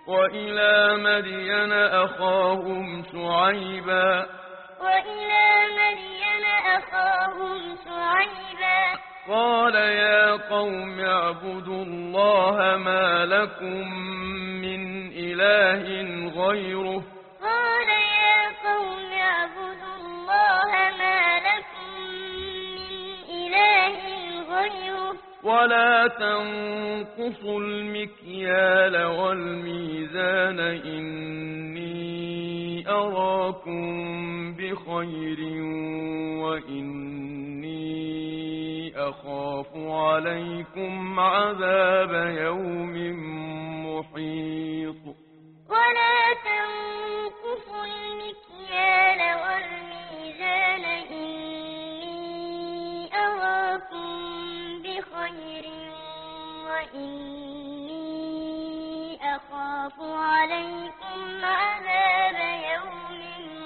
وإلى مدين أخاهم شعيبا قال يا قوم اعبدوا الله ما لكم من إله غيره ولا تنقصوا المكيال والميزان إني أراكم بخير وإني أخاف عليكم عذاب يوم محيط ولا تنقصوا المكيال والميزان إني أراكم بخير وإني أخاف عليكم عذاب يوم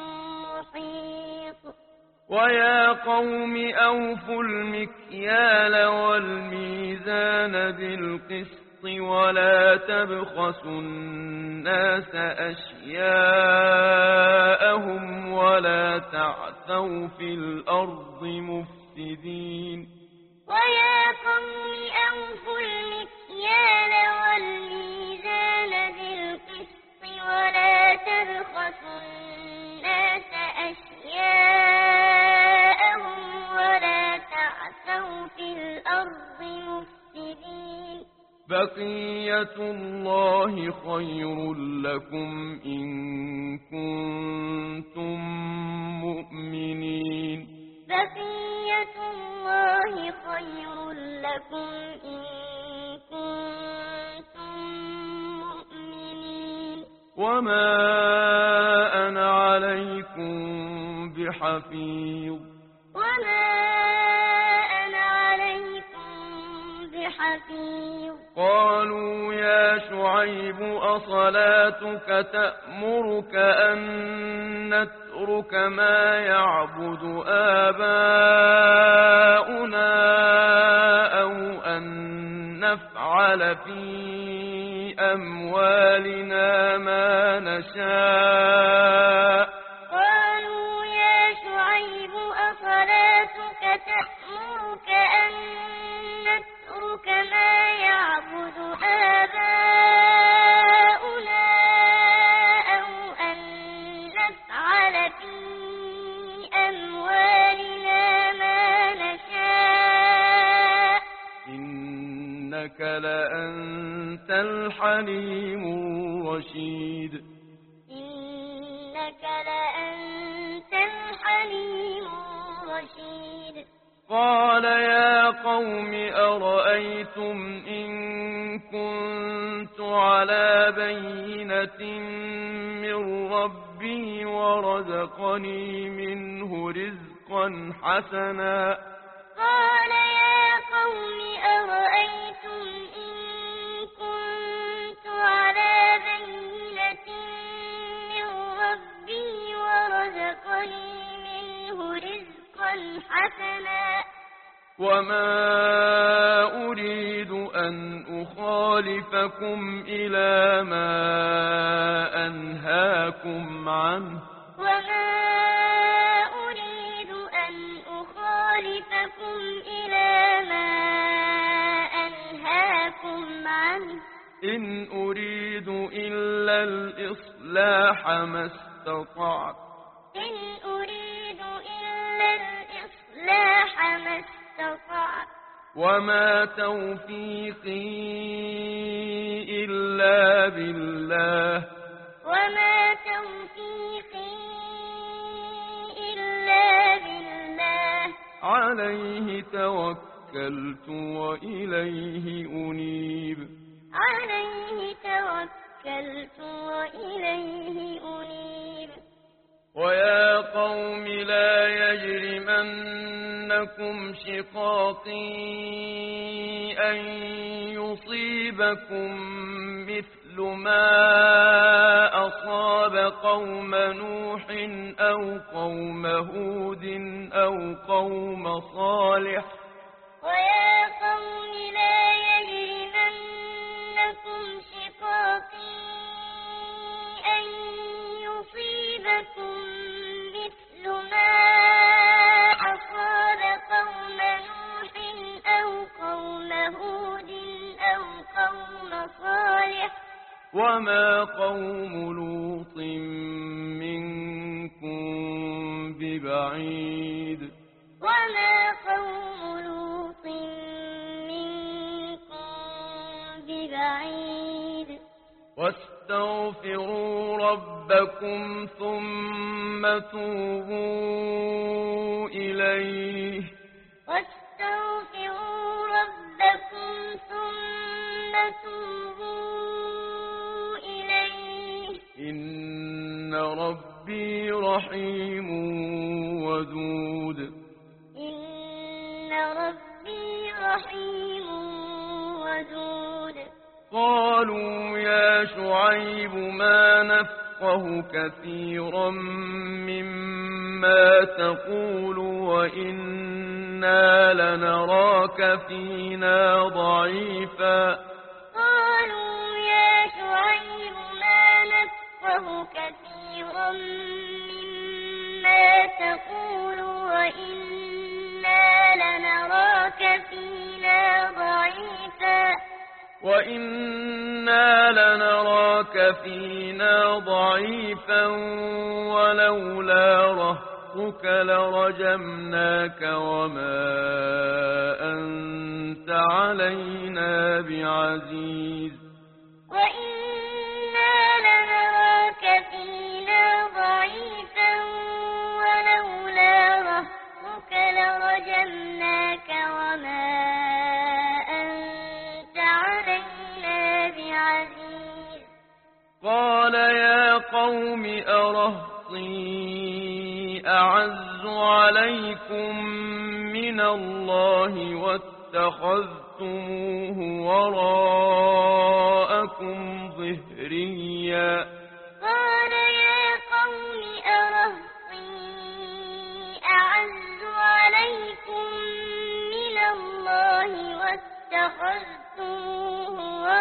محيط ويا قوم أوفوا المكيال والميزان بالقسط ولا تبخسوا الناس أشياءهم ولا تعثوا في الأرض مفسدين ويا قوم أوفوا المكيال والميزان بالقسط ولا تبخسوا الناس أشياءهم ولا تعثوا في الأرض مفسدين بقية الله خير لكم إن كنتم مؤمنين بقية الله خير لكم إن كنتم مؤمنين وما أنا عليكم بحفيظ وما أنا عليكم بحفيظ قالوا يا شعيب أصلاتك تأمرك أن نترك ما يعبد آباؤنا أو أن نفعل في أموالنا ما نشاء قالوا يا شعيب أصلاتك تأمرك أن نترك ما يعبد آباؤنا أو أن نفعل في أموالنا ما نشاء إنك لأنت الحليم الرشيد إنك لأنت الحليم الرشيد قال يا قوم أرأيتم إن كنت على بينة من ربي ورزقني منه رزقا حسنا قال يا قوم أرأيتم إن كنت على بينة من ربي ورزقني منه رزقا حسنا وما أريد أن أخالفكم إلى ما أنهاكم عنه وما أريد أن أخالفكم إلى ما أنهاكم عنه إن أريد إلا الإصلاح ما استطعت إن أريد إلا الإصلاح ما استطعت وما توفيقي إلا بالله وما توفيقي إلا بالله عليه توكلت وإليه أنيب عليه توكلت وإليه أنيب ويا قوم لا يجرمنكم شقاقي أن يصيبكم مثل ما أصاب قوم نوح أو قوم هود أو قوم صالح ويا قوم لا يجرمنكم شقاقي وما قوم لوط منكم ببعيد وما قوم لوط منكم ببعيد واستغفروا ربكم ثم توبوا إليه واستغفروا ربكم ثم توبوا إليه إن ربي رحيم ودود إن ربي رحيم ودود قالوا يا شعيب ما نفقه كثيرا مما تقول وإنا لنراك فينا ضعيفا قالوا يا شعيب ما نفقه كثيرا مما تقول وإنا لنراك فينا ضعيفا ولولا رهطك لرجمناك وما أنت علينا بعزيز وإنا لنراك فينا ضعيفا ولولا رهطك لرجمناك وما أنت علينا بعزيز قال يا قوم أرهطي أعز عليكم من الله واتخذتموه وراءكم ظهريا قال يا قوم أرهطي أعز عليكم من الله واتخذتموه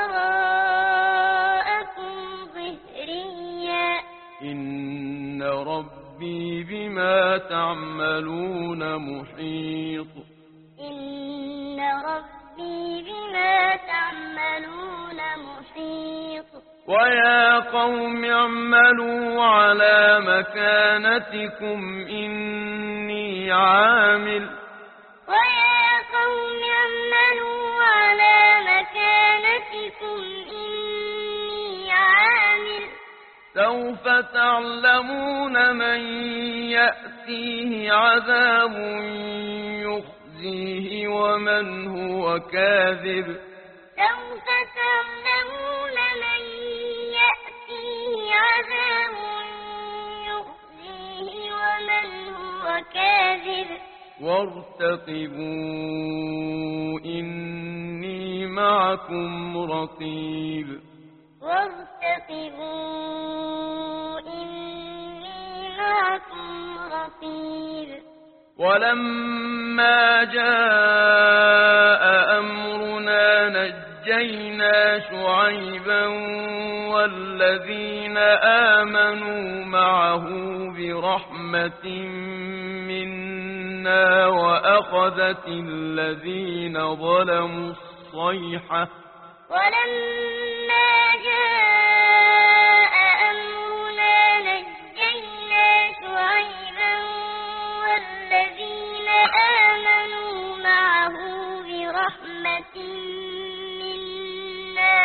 وراءكم ظهريا إن ربي بما تعملون محيط إن ربي بما تعملون محيط ويا قوم اعملوا على مكانتكم إني عامل ويا قوم اعملوا على مكانتكم إني عامل سوف تعلمون من يأتيه عذاب يخزيه ومن هو كاذب سوف تعلمون من يأتيه عذاب يخزيه ومن هو كاذب وارتقبوا إني معكم رقيب وارتقبوا إني معكم رقيب ولما جاء أمرنا نجينا شعيبا والذين آمنوا معه برحمة منا وأخذت الذين ظلموا الصيحة ولما جاء أمرنا نجينا شعيبا والذين آمنوا معه برحمة منا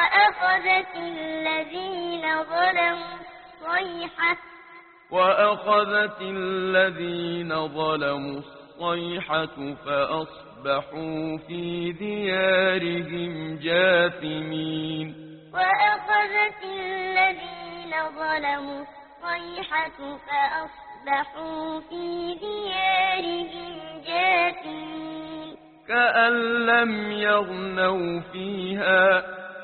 وأخذت الذين ظلموا الصيحة فأصبحوا في ديارهم جاثمين وأخذت الذين ظلموا الصيحة فأصبحوا في ديارهم جاثمين كأن لم يغنوا فيها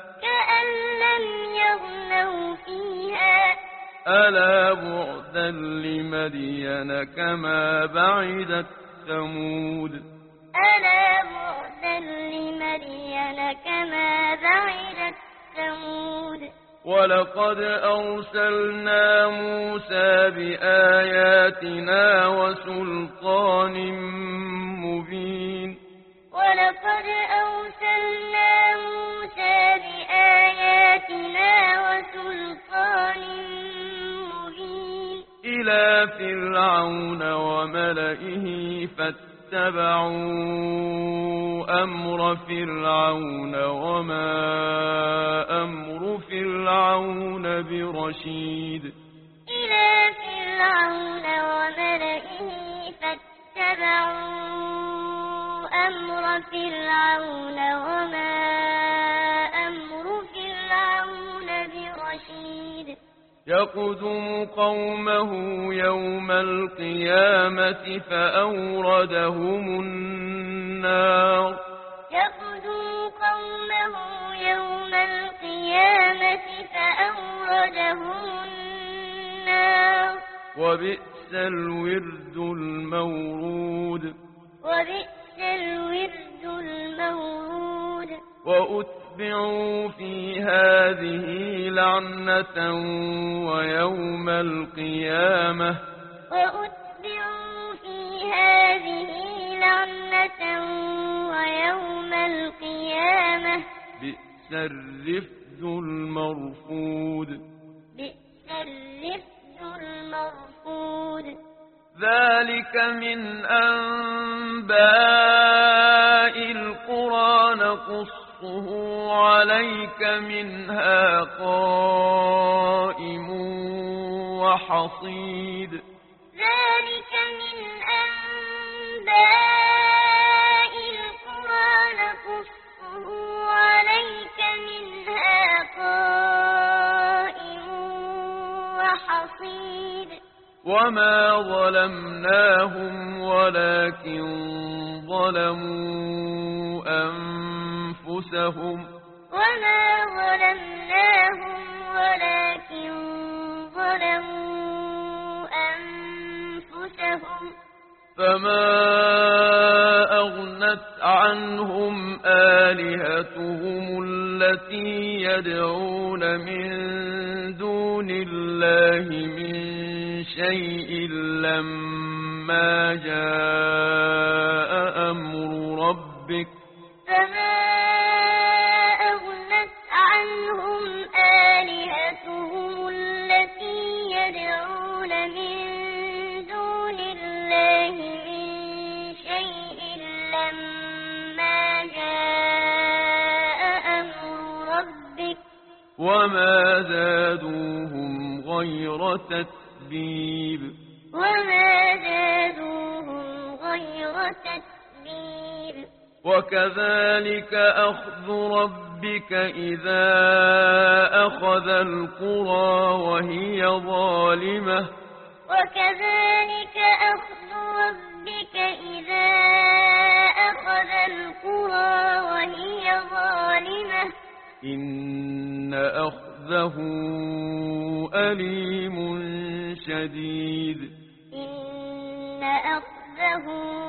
ألا بعدا لمدين كما بعدت ثمود ألا بعدا لمدين كما بعدت ثمود ولقد أرسلنا موسى بآياتنا وسلطان مبين ولقد أرسلنا موسى بآياتنا إلى فرعون وملئه فاتبعوا أمر فرعون وما أمر فرعون برشيد إلى فرعون وملئه فاتبعوا أمر فرعون وما أمر فرعون برشيد يقدم قومه يوم القيامة فأوردهم النار يقدم قومه يوم القيامة فأوردهم النار وبئس الورد المورود وبئس الورد المورود وأتبعوا في هذه لعنة ويوم القيامة وأتبعوا في هذه لعنة ويوم القيامة بئس الرفد المرفود بئس الرفد المرفود ذلك من أنباء القرى نقصه عليك منها قائم وحصيد ذلك من أنباء القرى نقصه عليك منها قائم وحصيد وما ظلمناهم ولكن ظلموا أنفسهم وما ظلمناهم ولكن ظلموا أنفسهم فما أغنت عنهم آلهتهم التي يدعون من دون الله من شيء لما جاء أمر ربك فما أغنت عنهم آلهتهم التي يدعون من دون الله من شيء لما جاء أمر ربك وما زادوهم غير تتبيب وما زادوهم غير تتبيب وكذلك أخذ ربك إذا أخذ القرى وهي ظالمة وكذلك أخذ ربك إذا أخذ القرى وهي ظالمة إن أخذه أليم شديد إن أخذه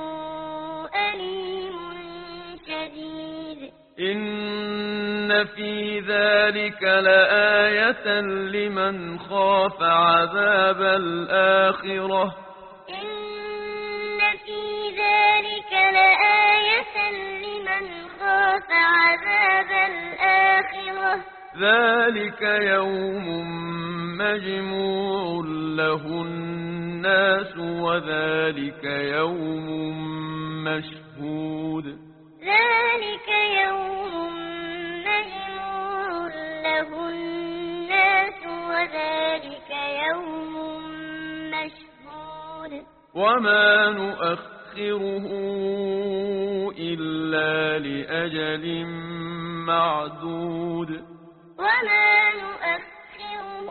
أليم شديد إن في ذلك لآية لمن خاف عذاب الآخرة إن في ذلك لآية لمن خاف عذاب الآخرة ذلك يوم مجموع له الناس وذلك يوم مشهود ذلك يوم مجموع له الناس وذلك يوم مشهود وما نؤخره إلا لأجل معدود وما نؤخره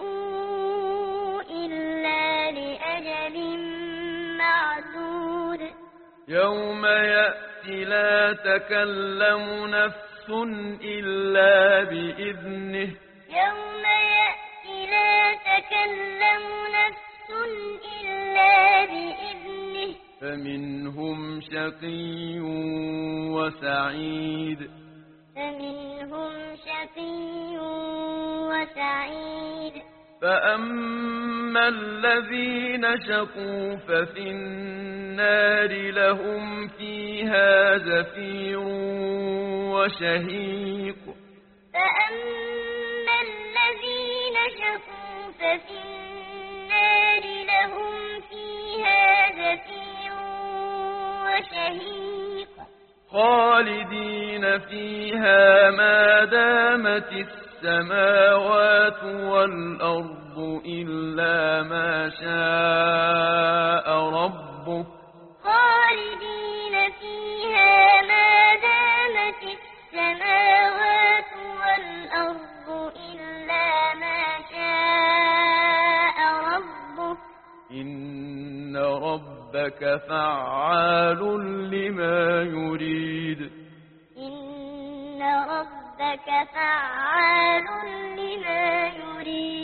إلا لأجل معدود يوم يأتي لا تكلم نفس إلا بإذنه يوم يأتي لا تكلم نفس إلا بإذنه فمنهم شقي وسعيد فمنهم شقي وسعيد فأما الذين شقوا ففي النار لهم فيها زفير وشهيق فأما الذين شقوا ففي النار لهم فيها شهيق خالدين فيها ما دامت السماوات والأرض إلا ما شاء ربك خالدين فيها ما دامت السماوات والأرض إلا ما شاء ربك إن ربك فعال لما يريد إن ربك فعال لما يريد